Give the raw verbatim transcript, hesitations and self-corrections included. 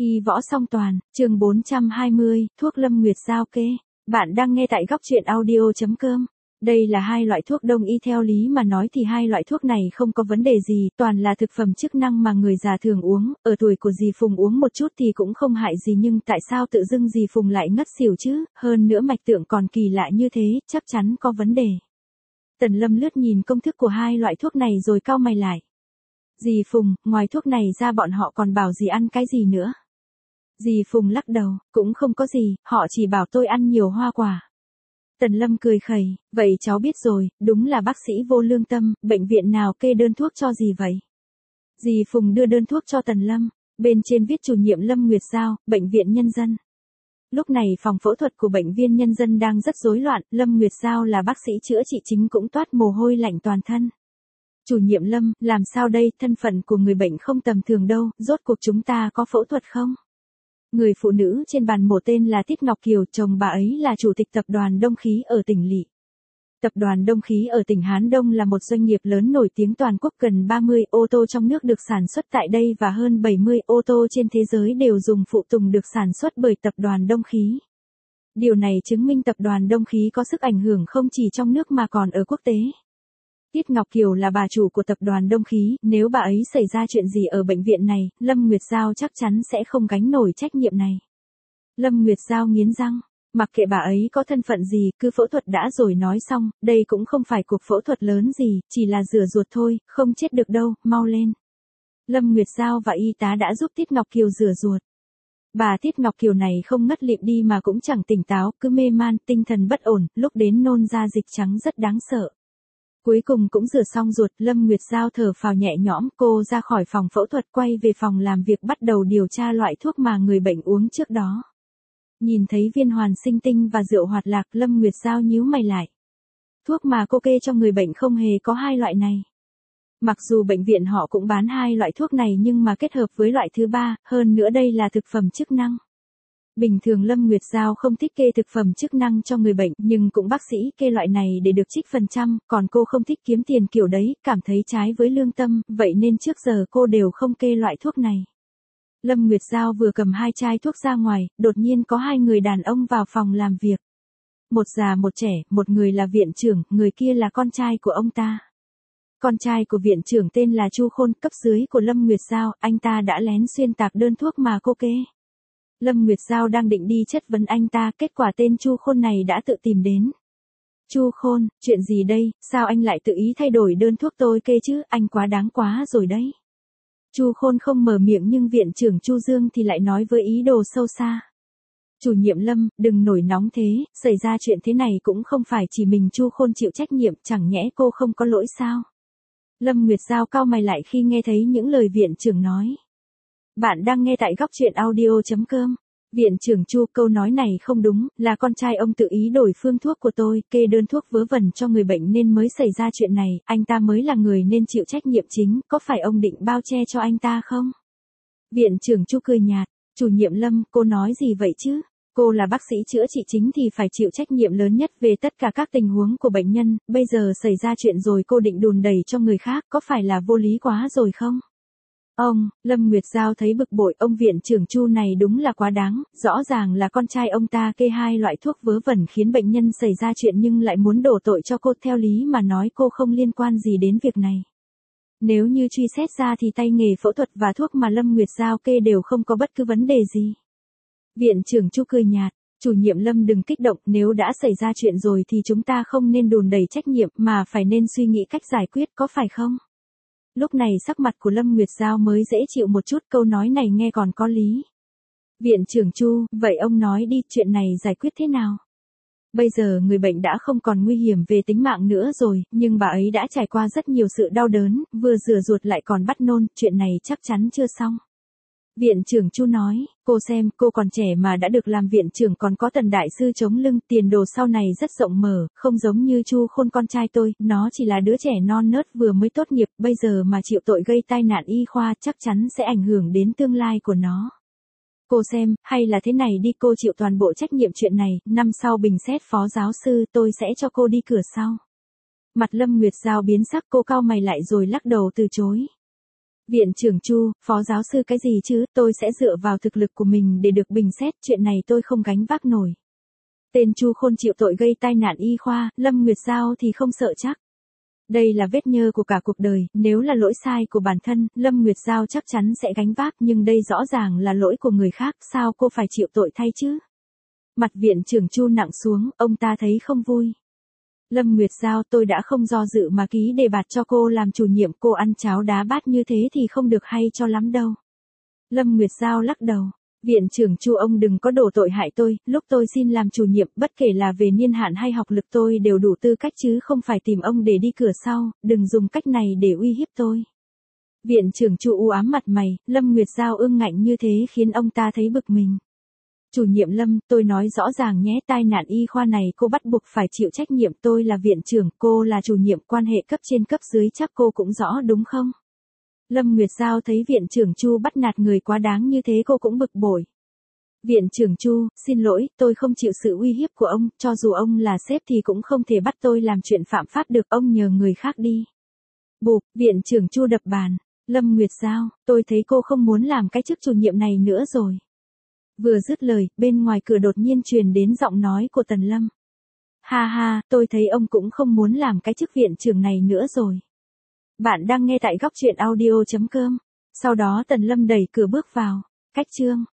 Y võ song toàn, chương bốn trăm hai mươi, thuốc Lâm Nguyệt giao kê. Bạn đang nghe tại góc truyện audio chấm com. Đây là hai loại thuốc đông y, theo lý mà nói thì hai loại thuốc này không có vấn đề gì, toàn là thực phẩm chức năng mà người già thường uống, ở tuổi của dì Phùng uống một chút thì cũng không hại gì, nhưng tại sao tự dưng dì Phùng lại ngất xỉu chứ, hơn nữa mạch tượng còn kỳ lạ như thế, chắc chắn có vấn đề. Tần Lâm lướt nhìn công thức của hai loại thuốc này rồi cau mày lại. Dì Phùng, ngoài thuốc này ra bọn họ còn bảo dì ăn cái gì nữa? Dì Phùng lắc đầu, cũng không có gì, họ chỉ bảo tôi ăn nhiều hoa quả. Tần Lâm cười khẩy, vậy cháu biết rồi, đúng là bác sĩ vô lương tâm, bệnh viện nào kê đơn thuốc cho dì vậy? Dì Phùng đưa đơn thuốc cho Tần Lâm, bên trên viết chủ nhiệm Lâm Nguyệt Giao, bệnh viện nhân dân. Lúc này phòng phẫu thuật của bệnh viện nhân dân đang rất rối loạn, Lâm Nguyệt Giao là bác sĩ chữa trị chính cũng toát mồ hôi lạnh toàn thân. Chủ nhiệm Lâm, làm sao đây, thân phận của người bệnh không tầm thường đâu, rốt cuộc chúng ta có phẫu thuật không? Người phụ nữ trên bàn mổ tên là Tiết Ngọc Kiều, chồng bà ấy là chủ tịch tập đoàn Đông Khí ở tỉnh Lỵ. Tập đoàn Đông Khí ở tỉnh Hán Đông là một doanh nghiệp lớn nổi tiếng toàn quốc, gần ba mươi ô tô trong nước được sản xuất tại đây và hơn bảy mươi ô tô trên thế giới đều dùng phụ tùng được sản xuất bởi tập đoàn Đông Khí. Điều này chứng minh tập đoàn Đông Khí có sức ảnh hưởng không chỉ trong nước mà còn ở quốc tế. Tiết Ngọc Kiều là bà chủ của tập đoàn Đông Khí, nếu bà ấy xảy ra chuyện gì ở bệnh viện này, Lâm Nguyệt Giao chắc chắn sẽ không gánh nổi trách nhiệm này. Lâm Nguyệt Giao nghiến răng, mặc kệ bà ấy có thân phận gì, cứ phẫu thuật đã rồi nói xong, đây cũng không phải cuộc phẫu thuật lớn gì, chỉ là rửa ruột thôi, không chết được đâu, mau lên. Lâm Nguyệt Giao và y tá đã giúp Tiết Ngọc Kiều rửa ruột. Bà Tiết Ngọc Kiều này không ngất lịm đi mà cũng chẳng tỉnh táo, cứ mê man, tinh thần bất ổn, lúc đến nôn ra dịch trắng rất đáng sợ. Cuối cùng cũng rửa xong ruột, Lâm Nguyệt Giao thở phào nhẹ nhõm, cô ra khỏi phòng phẫu thuật quay về phòng làm việc bắt đầu điều tra loại thuốc mà người bệnh uống trước đó. Nhìn thấy viên hoàn sinh tinh và rượu hoạt lạc, Lâm Nguyệt Giao nhíu mày lại. Thuốc mà cô kê cho người bệnh không hề có hai loại này. Mặc dù bệnh viện họ cũng bán hai loại thuốc này nhưng mà kết hợp với loại thứ ba, hơn nữa đây là thực phẩm chức năng. Bình thường Lâm Nguyệt Giao không thích kê thực phẩm chức năng cho người bệnh, nhưng cũng bác sĩ kê loại này để được trích phần trăm, còn cô không thích kiếm tiền kiểu đấy, cảm thấy trái với lương tâm, vậy nên trước giờ cô đều không kê loại thuốc này. Lâm Nguyệt Giao vừa cầm hai chai thuốc ra ngoài, đột nhiên có hai người đàn ông vào phòng làm việc. Một già một trẻ, một người là viện trưởng, người kia là con trai của ông ta. Con trai của viện trưởng tên là Chu Khôn, cấp dưới của Lâm Nguyệt Giao, anh ta đã lén xuyên tạc đơn thuốc mà cô kê. Lâm Nguyệt Giao đang định đi chất vấn anh ta, kết quả tên Chu Khôn này đã tự tìm đến. Chu Khôn, chuyện gì đây, sao anh lại tự ý thay đổi đơn thuốc tôi kê chứ, anh quá đáng quá rồi đấy. Chu Khôn không mở miệng nhưng viện trưởng Chu Dương thì lại nói với ý đồ sâu xa. Chủ nhiệm Lâm, đừng nổi nóng thế, xảy ra chuyện thế này cũng không phải chỉ mình Chu Khôn chịu trách nhiệm, chẳng nhẽ cô không có lỗi sao? Lâm Nguyệt Giao cau mày lại khi nghe thấy những lời viện trưởng nói. Bạn đang nghe tại góc truyện audio chấm com. Viện trưởng Chu, câu nói này không đúng, là con trai ông tự ý đổi phương thuốc của tôi, kê đơn thuốc vớ vẩn cho người bệnh nên mới xảy ra chuyện này, anh ta mới là người nên chịu trách nhiệm chính, có phải ông định bao che cho anh ta không? Viện trưởng Chu cười nhạt, chủ nhiệm Lâm, cô nói gì vậy chứ? Cô là bác sĩ chữa trị chính thì phải chịu trách nhiệm lớn nhất về tất cả các tình huống của bệnh nhân, bây giờ xảy ra chuyện rồi cô định đùn đẩy cho người khác, có phải là vô lý quá rồi không? Ông, Lâm Nguyệt Giao thấy bực bội, ông viện trưởng Chu này đúng là quá đáng, rõ ràng là con trai ông ta kê hai loại thuốc vớ vẩn khiến bệnh nhân xảy ra chuyện nhưng lại muốn đổ tội cho cô, theo lý mà nói cô không liên quan gì đến việc này. Nếu như truy xét ra thì tay nghề phẫu thuật và thuốc mà Lâm Nguyệt Giao kê đều không có bất cứ vấn đề gì. Viện trưởng Chu cười nhạt, chủ nhiệm Lâm đừng kích động, nếu đã xảy ra chuyện rồi thì chúng ta không nên đùn đẩy trách nhiệm mà phải nên suy nghĩ cách giải quyết, có phải không? Lúc này sắc mặt của Lâm Nguyệt Giao mới dễ chịu một chút, câu nói này nghe còn có lý. Viện trưởng Chu, vậy ông nói đi, chuyện này giải quyết thế nào? Bây giờ người bệnh đã không còn nguy hiểm về tính mạng nữa rồi, nhưng bà ấy đã trải qua rất nhiều sự đau đớn, vừa rửa ruột lại còn bắt nôn, chuyện này chắc chắn chưa xong. Viện trưởng Chu nói, cô xem, cô còn trẻ mà đã được làm viện trưởng còn có Tần đại sư chống lưng, tiền đồ sau này rất rộng mở, không giống như Chu Khôn con trai tôi, nó chỉ là đứa trẻ non nớt vừa mới tốt nghiệp, bây giờ mà chịu tội gây tai nạn y khoa chắc chắn sẽ ảnh hưởng đến tương lai của nó. Cô xem, hay là thế này đi, cô chịu toàn bộ trách nhiệm chuyện này, năm sau bình xét phó giáo sư tôi sẽ cho cô đi cửa sau. Mặt Lâm Nguyệt Giao biến sắc, cô cau mày lại rồi lắc đầu từ chối. Viện trưởng Chu, phó giáo sư cái gì chứ, tôi sẽ dựa vào thực lực của mình để được bình xét, chuyện này tôi không gánh vác nổi. Tên Chu Khôn chịu tội gây tai nạn y khoa, Lâm Nguyệt Giao thì không sợ chắc. Đây là vết nhơ của cả cuộc đời, nếu là lỗi sai của bản thân, Lâm Nguyệt Giao chắc chắn sẽ gánh vác, nhưng đây rõ ràng là lỗi của người khác, sao cô phải chịu tội thay chứ? Mặt viện trưởng Chu nặng xuống, ông ta thấy không vui. Lâm Nguyệt Giao, tôi đã không do dự mà ký đề bạt cho cô làm chủ nhiệm, cô ăn cháo đá bát như thế thì không được hay cho lắm đâu. Lâm Nguyệt Giao lắc đầu. Viện trưởng Chu, ông đừng có đổ tội hại tôi, lúc tôi xin làm chủ nhiệm, bất kể là về niên hạn hay học lực tôi đều đủ tư cách chứ không phải tìm ông để đi cửa sau, đừng dùng cách này để uy hiếp tôi. Viện trưởng Chu u ám mặt mày, Lâm Nguyệt Giao ương ngạnh như thế khiến ông ta thấy bực mình. Chủ nhiệm Lâm, tôi nói rõ ràng nhé, tai nạn y khoa này cô bắt buộc phải chịu trách nhiệm, tôi là viện trưởng, cô là chủ nhiệm, quan hệ cấp trên cấp dưới chắc cô cũng rõ đúng không? Lâm Nguyệt Giao thấy viện trưởng Chu bắt nạt người quá đáng như thế cô cũng bực bội. Viện trưởng Chu, xin lỗi, tôi không chịu sự uy hiếp của ông, cho dù ông là sếp thì cũng không thể bắt tôi làm chuyện phạm pháp được, ông nhờ người khác đi. Bụp, viện trưởng Chu đập bàn. Lâm Nguyệt Giao, tôi thấy cô không muốn làm cái chức chủ nhiệm này nữa rồi. Vừa dứt lời, bên ngoài cửa đột nhiên truyền đến giọng nói của Tần Lâm. Ha ha, tôi thấy ông cũng không muốn làm cái chức viện trưởng này nữa rồi. Bạn đang nghe tại góc truyện audio chấm com. Sau đó Tần Lâm đẩy cửa bước vào. Cách chương